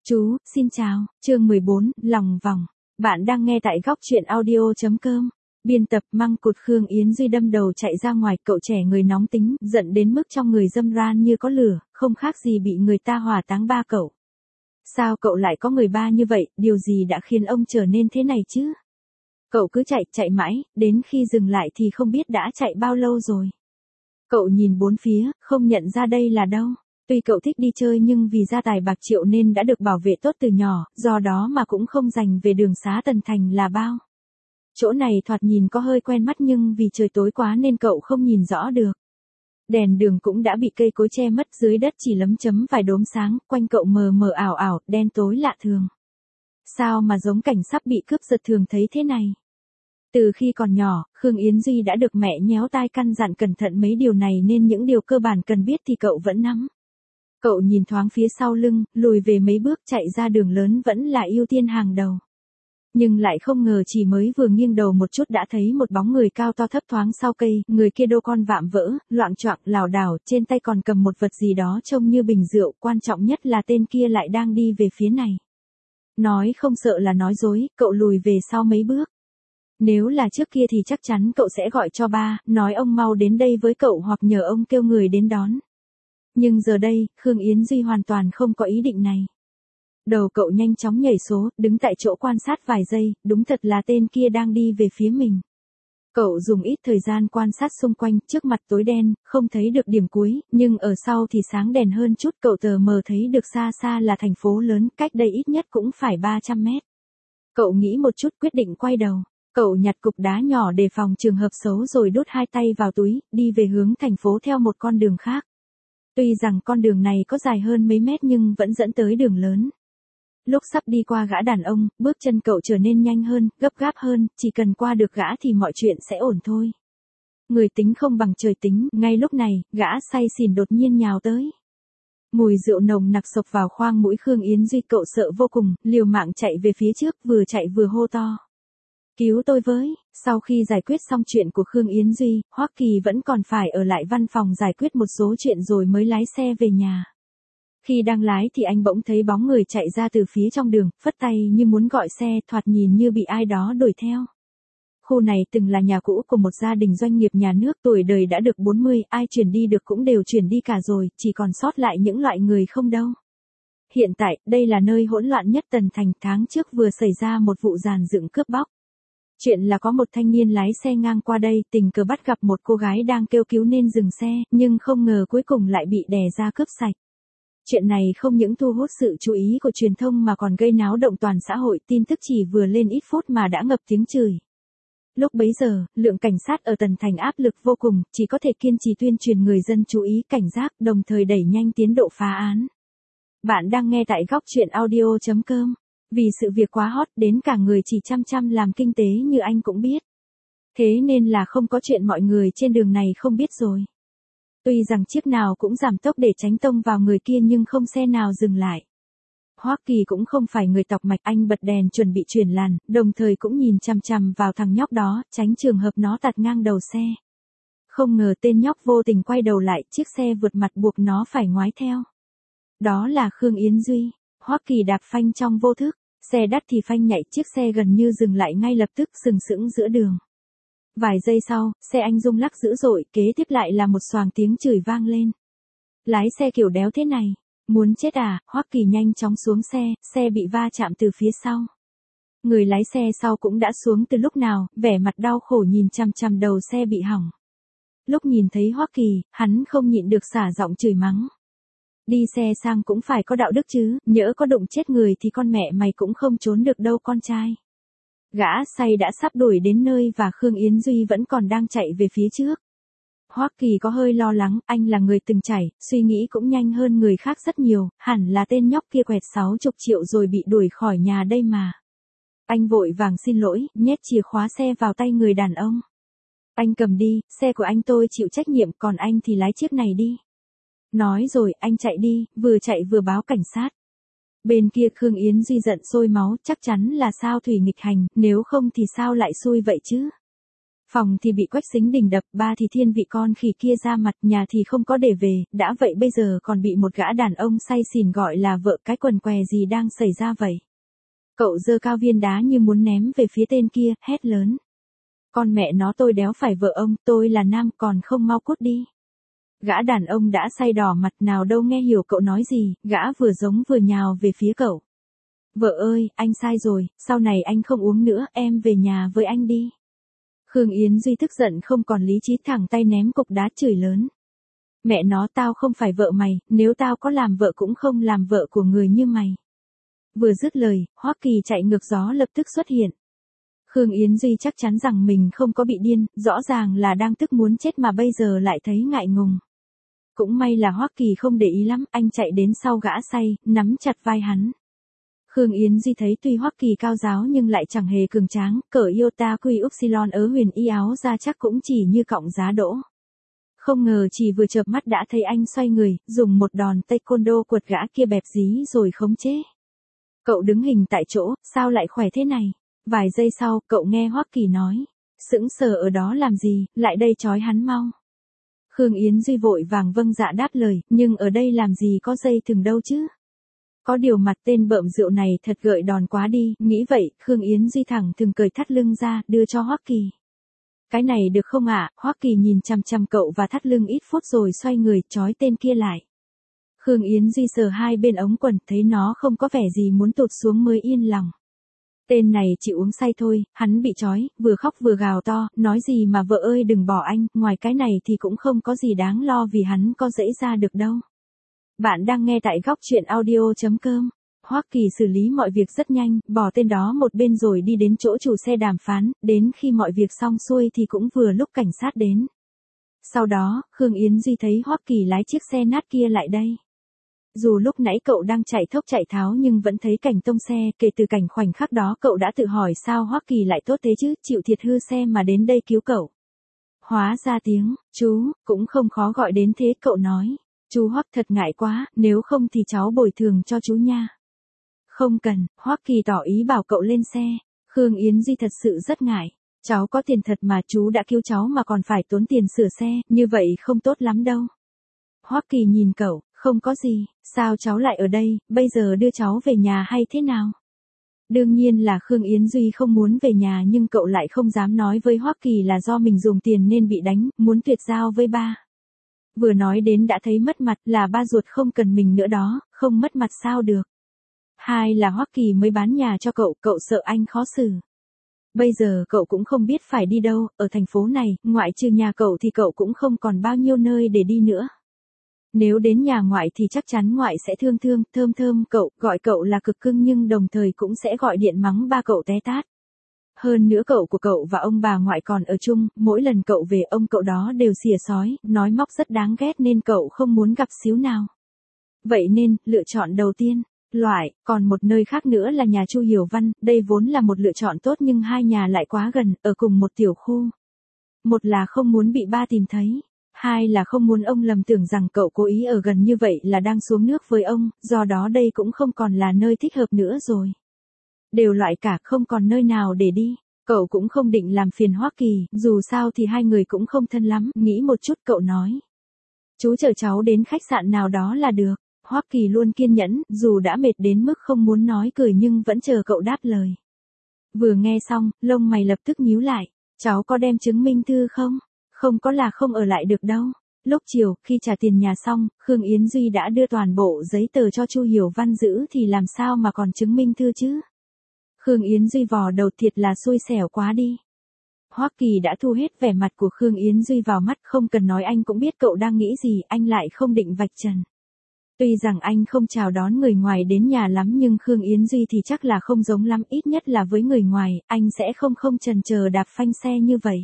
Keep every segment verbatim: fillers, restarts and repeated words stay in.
Chú, xin chào, chương mười bốn, lòng vòng. Bạn đang nghe tại góc truyện audio.com. Biên tập Măng Cụt. Khương Yến Duy đâm đầu chạy ra ngoài, cậu trẻ người nóng tính, giận đến mức trong người dâm ran như có lửa, không khác gì bị người ta hỏa táng ba cậu. Sao cậu lại có người ba như vậy, điều gì đã khiến ông trở nên thế này chứ? Cậu cứ chạy, chạy mãi, đến khi dừng lại thì không biết đã chạy bao lâu rồi. Cậu nhìn bốn phía, không nhận ra đây là đâu. Tuy cậu thích đi chơi nhưng vì gia tài bạc triệu nên đã được bảo vệ tốt từ nhỏ, do đó mà cũng không dành về đường xá Tần Thành là bao. Chỗ này thoạt nhìn có hơi quen mắt nhưng vì trời tối quá nên cậu không nhìn rõ được. Đèn đường cũng đã bị cây cối che mất, dưới đất chỉ lấm chấm vài đốm sáng, quanh cậu mờ mờ ảo ảo, đen tối lạ thường. Sao mà giống cảnh sắp bị cướp giật thường thấy thế này? Từ khi còn nhỏ, Khương Yến Duy đã được mẹ nhéo tai căn dặn cẩn thận mấy điều này nên những điều cơ bản cần biết thì cậu vẫn nắm. Cậu nhìn thoáng phía sau lưng, lùi về mấy bước, chạy ra đường lớn vẫn là ưu tiên hàng đầu. Nhưng lại không ngờ chỉ mới vừa nghiêng đầu một chút đã thấy một bóng người cao to thấp thoáng sau cây, người kia đô con vạm vỡ, loạng choạng, lảo đảo, trên tay còn cầm một vật gì đó trông như bình rượu, quan trọng nhất là tên kia lại đang đi về phía này. Nói không sợ là nói dối, cậu lùi về sau mấy bước. Nếu là trước kia thì chắc chắn cậu sẽ gọi cho ba, nói ông mau đến đây với cậu hoặc nhờ ông kêu người đến đón. Nhưng giờ đây, Khương Yến Duy hoàn toàn không có ý định này. Đầu cậu nhanh chóng nhảy số, đứng tại chỗ quan sát vài giây, đúng thật là tên kia đang đi về phía mình. Cậu dùng ít thời gian quan sát xung quanh, trước mặt tối đen, không thấy được điểm cuối, nhưng ở sau thì sáng đèn hơn chút, cậu tờ mờ thấy được xa xa là thành phố lớn, cách đây ít nhất cũng phải ba trăm mét. Cậu nghĩ một chút quyết định quay đầu. Cậu nhặt cục đá nhỏ để phòng trường hợp xấu rồi đút hai tay vào túi, đi về hướng thành phố theo một con đường khác. Tuy rằng con đường này có dài hơn mấy mét nhưng vẫn dẫn tới đường lớn. Lúc sắp đi qua gã đàn ông, bước chân cậu trở nên nhanh hơn, gấp gáp hơn, chỉ cần qua được gã thì mọi chuyện sẽ ổn thôi. Người tính không bằng trời tính, ngay lúc này, gã say xỉn đột nhiên nhào tới. Mùi rượu nồng nặc xộc vào khoang mũi Khương Yến Duy, cậu sợ vô cùng, liều mạng chạy về phía trước, vừa chạy vừa hô to. Cứu tôi với. Sau khi giải quyết xong chuyện của Khương Yến Duy, Hoắc Kỳ vẫn còn phải ở lại văn phòng giải quyết một số chuyện rồi mới lái xe về nhà. Khi đang lái thì anh bỗng thấy bóng người chạy ra từ phía trong đường, phất tay như muốn gọi xe, thoạt nhìn như bị ai đó đuổi theo. Khu này từng là nhà cũ của một gia đình doanh nghiệp nhà nước, tuổi đời đã được bốn mươi, ai chuyển đi được cũng đều chuyển đi cả rồi, chỉ còn sót lại những loại người không đâu. Hiện tại, đây là nơi hỗn loạn nhất Tần Thành, tháng trước vừa xảy ra một vụ dàn dựng cướp bóc. Chuyện là có một thanh niên lái xe ngang qua đây, tình cờ bắt gặp một cô gái đang kêu cứu nên dừng xe, nhưng không ngờ cuối cùng lại bị đè ra cướp sạch. Chuyện này không những thu hút sự chú ý của truyền thông mà còn gây náo động toàn xã hội, tin tức chỉ vừa lên ít phút mà đã ngập tiếng chửi. Lúc bấy giờ, lượng cảnh sát ở Tần Thành áp lực vô cùng, chỉ có thể kiên trì tuyên truyền người dân chú ý cảnh giác, đồng thời đẩy nhanh tiến độ phá án. Bạn đang nghe tại góc truyện audio.com. Vì sự việc quá hot đến cả người chỉ chăm chăm làm kinh tế như anh cũng biết. Thế nên là không có chuyện mọi người trên đường này không biết rồi. Tuy rằng chiếc nào cũng giảm tốc để tránh tông vào người kia nhưng không xe nào dừng lại. Hoắc Kỳ cũng không phải người tọc mạch, anh bật đèn chuẩn bị chuyển làn, đồng thời cũng nhìn chằm chằm vào thằng nhóc đó, tránh trường hợp nó tạt ngang đầu xe. Không ngờ tên nhóc vô tình quay đầu lại, chiếc xe vượt mặt buộc nó phải ngoái theo. Đó là Khương Yến Duy. Hoắc Kỳ đạp phanh trong vô thức, xe đắt thì phanh nhạy, chiếc xe gần như dừng lại ngay lập tức, sừng sững giữa đường. Vài giây sau, xe anh rung lắc dữ dội, kế tiếp lại là một xoàng tiếng chửi vang lên. Lái xe kiểu đéo thế này, muốn chết à? Hoắc Kỳ nhanh chóng xuống xe, xe bị va chạm từ phía sau. Người lái xe sau cũng đã xuống từ lúc nào, vẻ mặt đau khổ nhìn chằm chằm đầu xe bị hỏng. Lúc nhìn thấy Hoắc Kỳ, hắn không nhịn được xả giọng chửi mắng. Đi xe sang cũng phải có đạo đức chứ, nhỡ có đụng chết người thì con mẹ mày cũng không trốn được đâu con trai. Gã say đã sắp đuổi đến nơi và Khương Yến Duy vẫn còn đang chạy về phía trước. Hoắc Kỳ có hơi lo lắng, anh là người từng trải, suy nghĩ cũng nhanh hơn người khác rất nhiều, hẳn là tên nhóc kia quẹt sáu mươi triệu rồi bị đuổi khỏi nhà đây mà. Anh vội vàng xin lỗi, nhét chìa khóa xe vào tay người đàn ông. Anh cầm đi, xe của anh tôi chịu trách nhiệm, còn anh thì lái chiếc này đi. Nói rồi, anh chạy đi, vừa chạy vừa báo cảnh sát. Bên kia Khương Yến Duy giận sôi máu, chắc chắn là sao thủy nghịch hành, nếu không thì sao lại xui vậy chứ. Phòng thì bị Quách Sính Đình đập, ba thì thiên vị con khỉ kia ra mặt, nhà thì không có để về, đã vậy bây giờ còn bị một gã đàn ông say xỉn gọi là vợ, cái quần què gì đang xảy ra vậy? Cậu giơ cao viên đá như muốn ném về phía tên kia, hét lớn. Con mẹ nó, tôi đéo phải vợ ông, tôi là nam, còn không mau cút đi. Gã đàn ông đã say đỏ mặt, nào đâu nghe hiểu cậu nói gì, gã vừa giống vừa nhào về phía cậu. Vợ ơi, anh sai rồi, sau này anh không uống nữa, em về nhà với anh đi. Khương Yến Duy tức giận không còn lý trí, thẳng tay ném cục đá chửi lớn. Mẹ nó, tao không phải vợ mày, nếu tao có làm vợ cũng không làm vợ của người như mày. Vừa dứt lời, Hoắc Kỳ chạy ngược gió lập tức xuất hiện. Khương Yến Duy chắc chắn rằng mình không có bị điên, rõ ràng là đang tức muốn chết mà bây giờ lại thấy ngại ngùng. Cũng may là Hoắc Kỳ không để ý lắm, anh chạy đến sau gã say, nắm chặt vai hắn. Khương Yến Duy thấy tuy Hoắc Kỳ cao giáo nhưng lại chẳng hề cường tráng, cỡ Iota Quy Upsilon ớ huyền y áo ra chắc cũng chỉ như cọng giá đỗ. Không ngờ chỉ vừa chợp mắt đã thấy anh xoay người, dùng một đòn taekwondo quật gã kia bẹp dí rồi khống chế. Cậu đứng hình tại chỗ, sao lại khỏe thế này? Vài giây sau, cậu nghe Hoắc Kỳ nói. Sững sờ ở đó làm gì, lại đây trói hắn mau. Khương Yến Duy vội vàng vâng dạ đáp lời, nhưng ở đây làm gì có dây thừng đâu chứ? Có điều mặt tên bợm rượu này thật gợi đòn quá đi, nghĩ vậy, Khương Yến Duy thẳng thừng cởi thắt lưng ra, đưa cho Hoắc Kỳ. Cái này được không ạ? À? Hoắc Kỳ nhìn chằm chằm cậu và thắt lưng ít phút rồi xoay người, trói tên kia lại. Khương Yến Duy sờ hai bên ống quần, thấy nó không có vẻ gì muốn tụt xuống mới yên lòng. Tên này chỉ uống say thôi, hắn bị trói, vừa khóc vừa gào to, nói gì mà vợ ơi đừng bỏ anh, ngoài cái này thì cũng không có gì đáng lo vì hắn có dễ ra được đâu. Bạn đang nghe tại góc truyện audio chấm com. Hoắc Kỳ xử lý mọi việc rất nhanh, bỏ tên đó một bên rồi đi đến chỗ chủ xe đàm phán, đến khi mọi việc xong xuôi thì cũng vừa lúc cảnh sát đến. Sau đó, Khương Yến Duy thấy Hoắc Kỳ lái chiếc xe nát kia lại đây. Dù lúc nãy cậu đang chạy thốc chạy tháo nhưng vẫn thấy cảnh tông xe, kể từ cảnh khoảnh khắc đó cậu đã tự hỏi sao Hoắc Kỳ lại tốt thế chứ, chịu thiệt hư xe mà đến đây cứu cậu. Hóa ra tiếng, chú, cũng không khó gọi đến thế, cậu nói. Chú Hoắc thật ngại quá, nếu không thì cháu bồi thường cho chú nha. Không cần, Hoắc Kỳ tỏ ý bảo cậu lên xe. Khương Yến Duy thật sự rất ngại. Cháu có tiền thật mà, chú đã cứu cháu mà còn phải tốn tiền sửa xe, như vậy không tốt lắm đâu. Hoắc Kỳ nhìn cậu, không có gì, sao cháu lại ở đây, bây giờ đưa cháu về nhà hay thế nào? Đương nhiên là Khương Yến Duy không muốn về nhà nhưng cậu lại không dám nói với Hoắc Kỳ là do mình dùng tiền nên bị đánh, muốn tuyệt giao với ba. Vừa nói đến đã thấy mất mặt, là ba ruột không cần mình nữa đó, không mất mặt sao được. Hai là Hoắc Kỳ mới bán nhà cho cậu, cậu sợ anh khó xử. Bây giờ cậu cũng không biết phải đi đâu, ở thành phố này, ngoại trừ nhà cậu thì cậu cũng không còn bao nhiêu nơi để đi nữa. Nếu đến nhà ngoại thì chắc chắn ngoại sẽ thương thương, thơm thơm cậu, gọi cậu là cực cưng nhưng đồng thời cũng sẽ gọi điện mắng ba cậu té tát. Hơn nữa cậu của cậu và ông bà ngoại còn ở chung, mỗi lần cậu về ông cậu đó đều xỉa sói, nói móc rất đáng ghét nên cậu không muốn gặp xíu nào. Vậy nên, lựa chọn đầu tiên, loại, còn một nơi khác nữa là nhà Chu Hiểu Văn, đây vốn là một lựa chọn tốt nhưng hai nhà lại quá gần, ở cùng một tiểu khu. Một là không muốn bị ba tìm thấy. Hai là không muốn ông lầm tưởng rằng cậu cố ý ở gần như vậy là đang xuống nước với ông, do đó đây cũng không còn là nơi thích hợp nữa rồi. Đều loại cả, không còn nơi nào để đi. Cậu cũng không định làm phiền Hoắc Kỳ, dù sao thì hai người cũng không thân lắm, nghĩ một chút cậu nói. Chú chở cháu đến khách sạn nào đó là được. Hoắc Kỳ luôn kiên nhẫn, dù đã mệt đến mức không muốn nói cười nhưng vẫn chờ cậu đáp lời. Vừa nghe xong, lông mày lập tức nhíu lại. Cháu có đem chứng minh thư không? Không có là không ở lại được đâu. Lúc chiều, khi trả tiền nhà xong, Khương Yến Duy đã đưa toàn bộ giấy tờ cho Chu Hiểu Văn giữ thì làm sao mà còn chứng minh thư chứ? Khương Yến Duy vò đầu, thiệt là xui xẻo quá đi. Hoắc Kỳ đã thu hết vẻ mặt của Khương Yến Duy vào mắt, không cần nói anh cũng biết cậu đang nghĩ gì, anh lại không định vạch trần. Tuy rằng anh không chào đón người ngoài đến nhà lắm nhưng Khương Yến Duy thì chắc là không giống lắm, ít nhất là với người ngoài, anh sẽ không không chần chờ đạp phanh xe như vậy.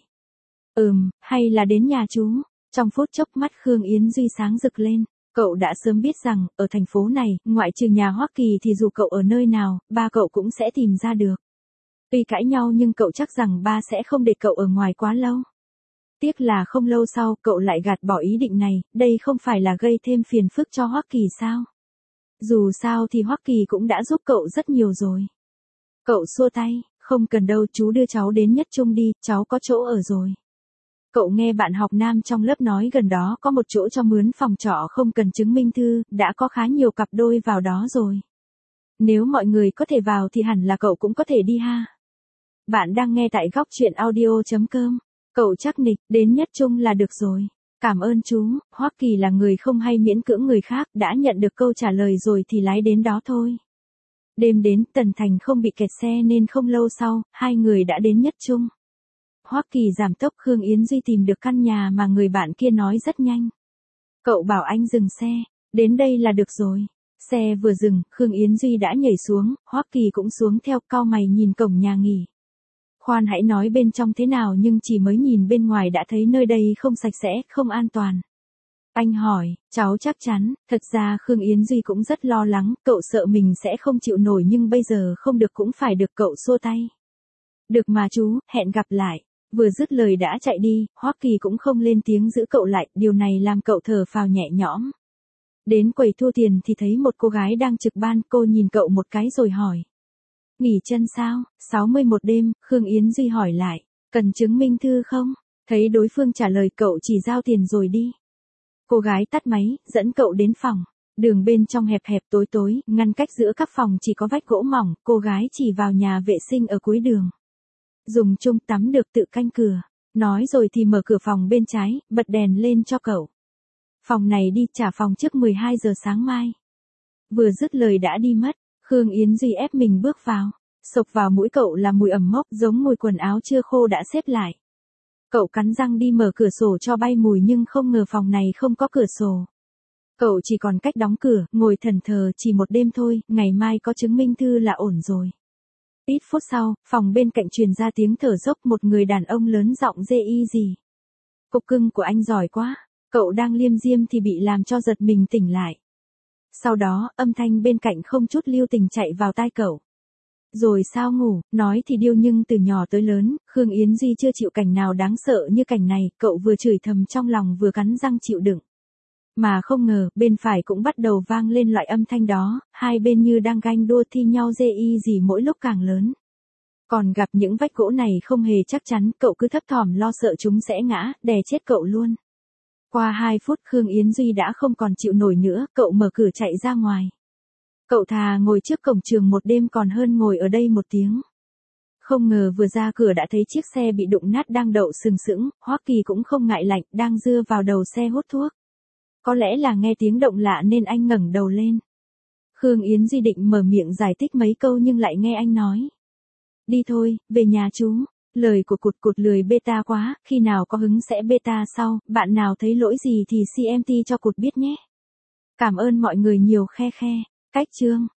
Ừm, hay là đến nhà chú. Trong phút chốc mắt Khương Yến Duy sáng rực lên. Cậu đã sớm biết rằng, ở thành phố này, ngoại trừ nhà Hoắc Kỳ thì dù cậu ở nơi nào, ba cậu cũng sẽ tìm ra được. Tuy cãi nhau nhưng cậu chắc rằng ba sẽ không để cậu ở ngoài quá lâu. Tiếc là không lâu sau, cậu lại gạt bỏ ý định này, đây không phải là gây thêm phiền phức cho Hoắc Kỳ sao? Dù sao thì Hoắc Kỳ cũng đã giúp cậu rất nhiều rồi. Cậu xua tay, không Không cần đâu, chú đưa cháu đến Nhất Trung đi, cháu có chỗ ở rồi. Cậu nghe bạn học nam trong lớp nói gần đó có một chỗ cho mướn phòng trọ không cần chứng minh thư, đã có khá nhiều cặp đôi vào đó rồi. Nếu mọi người có thể vào thì hẳn là cậu cũng có thể đi ha. Bạn đang nghe tại góc truyện audio.com. Cậu chắc nịch, đến Nhất Trung là được rồi. Cảm ơn chú, Hoắc Kỳ là người không hay miễn cưỡng người khác, đã nhận được câu trả lời rồi thì lái đến đó thôi. Đêm đến, Tần Thành không bị kẹt xe nên không lâu sau, hai người đã đến Nhất Trung. Hoắc Kỳ giảm tốc, Khương Yến Duy tìm được căn nhà mà người bạn kia nói rất nhanh. Cậu bảo anh dừng xe, đến đây là được rồi. Xe vừa dừng, Khương Yến Duy đã nhảy xuống, Hoắc Kỳ cũng xuống theo, cau mày nhìn cổng nhà nghỉ. Khoan hãy nói bên trong thế nào nhưng chỉ mới nhìn bên ngoài đã thấy nơi đây không sạch sẽ, không an toàn. Anh hỏi, cháu chắc chắn, thật ra Khương Yến Duy cũng rất lo lắng, cậu sợ mình sẽ không chịu nổi nhưng bây giờ không được cũng phải được, cậu xua tay. Được mà chú, hẹn gặp lại. Vừa dứt lời đã chạy đi, Hoắc Kỳ cũng không lên tiếng giữ cậu lại, điều này làm cậu thở phào nhẹ nhõm. Đến quầy thu tiền thì thấy một cô gái đang trực ban, cô nhìn cậu một cái rồi hỏi. Nghỉ chân sao? sáu mươi mốt đêm, Khương Yến Duy hỏi lại, cần chứng minh thư không? Thấy đối phương trả lời cậu chỉ giao tiền rồi đi. Cô gái tắt máy, dẫn cậu đến phòng. Đường bên trong hẹp hẹp tối tối, ngăn cách giữa các phòng chỉ có vách gỗ mỏng, cô gái chỉ vào nhà vệ sinh ở cuối đường. Dùng chung tắm được tự canh cửa. Nói rồi thì mở cửa phòng bên trái, bật đèn lên cho cậu. Phòng này đi, trả phòng trước mười hai giờ sáng mai. Vừa dứt lời đã đi mất, Khương Yến Duy ép mình bước vào. Sộc vào mũi cậu là mùi ẩm mốc giống mùi quần áo chưa khô đã xếp lại. Cậu cắn răng đi mở cửa sổ cho bay mùi nhưng không ngờ phòng này không có cửa sổ. Cậu chỉ còn cách đóng cửa, ngồi thẫn thờ, chỉ một đêm thôi, ngày mai có chứng minh thư là ổn rồi. Ít phút sau, phòng bên cạnh truyền ra tiếng thở dốc, một người đàn ông lớn giọng dê y gì. Cục cưng của anh giỏi quá, cậu đang liêm diêm thì bị làm cho giật mình tỉnh lại. Sau đó, âm thanh bên cạnh không chút lưu tình chạy vào tai cậu. Rồi sao ngủ, nói thì điêu nhưng từ nhỏ tới lớn, Khương Yến Duy chưa chịu cảnh nào đáng sợ như cảnh này, cậu vừa chửi thầm trong lòng vừa cắn răng chịu đựng. Mà không ngờ, bên phải cũng bắt đầu vang lên loại âm thanh đó, hai bên như đang ganh đua thi nhau dê y gì mỗi lúc càng lớn. Còn gặp những vách gỗ này không hề chắc chắn, cậu cứ thấp thỏm lo sợ chúng sẽ ngã, đè chết cậu luôn. Qua hai phút Khương Yến Duy đã không còn chịu nổi nữa, cậu mở cửa chạy ra ngoài. Cậu thà ngồi trước cổng trường một đêm còn hơn ngồi ở đây một tiếng. Không ngờ vừa ra cửa đã thấy chiếc xe bị đụng nát đang đậu sừng sững, Hoắc Kỳ cũng không ngại lạnh, đang dưa vào đầu xe hút thuốc. Có lẽ là nghe tiếng động lạ nên anh ngẩng đầu lên. Khương Yến Duy định mở miệng giải thích mấy câu nhưng lại nghe anh nói. Đi thôi, về nhà chú. Lời của cụt cụt lười beta quá, khi nào có hứng sẽ beta sau, bạn nào thấy lỗi gì thì xê em tê cho cụt biết nhé. Cảm ơn mọi người nhiều, khe khe. Cách chương.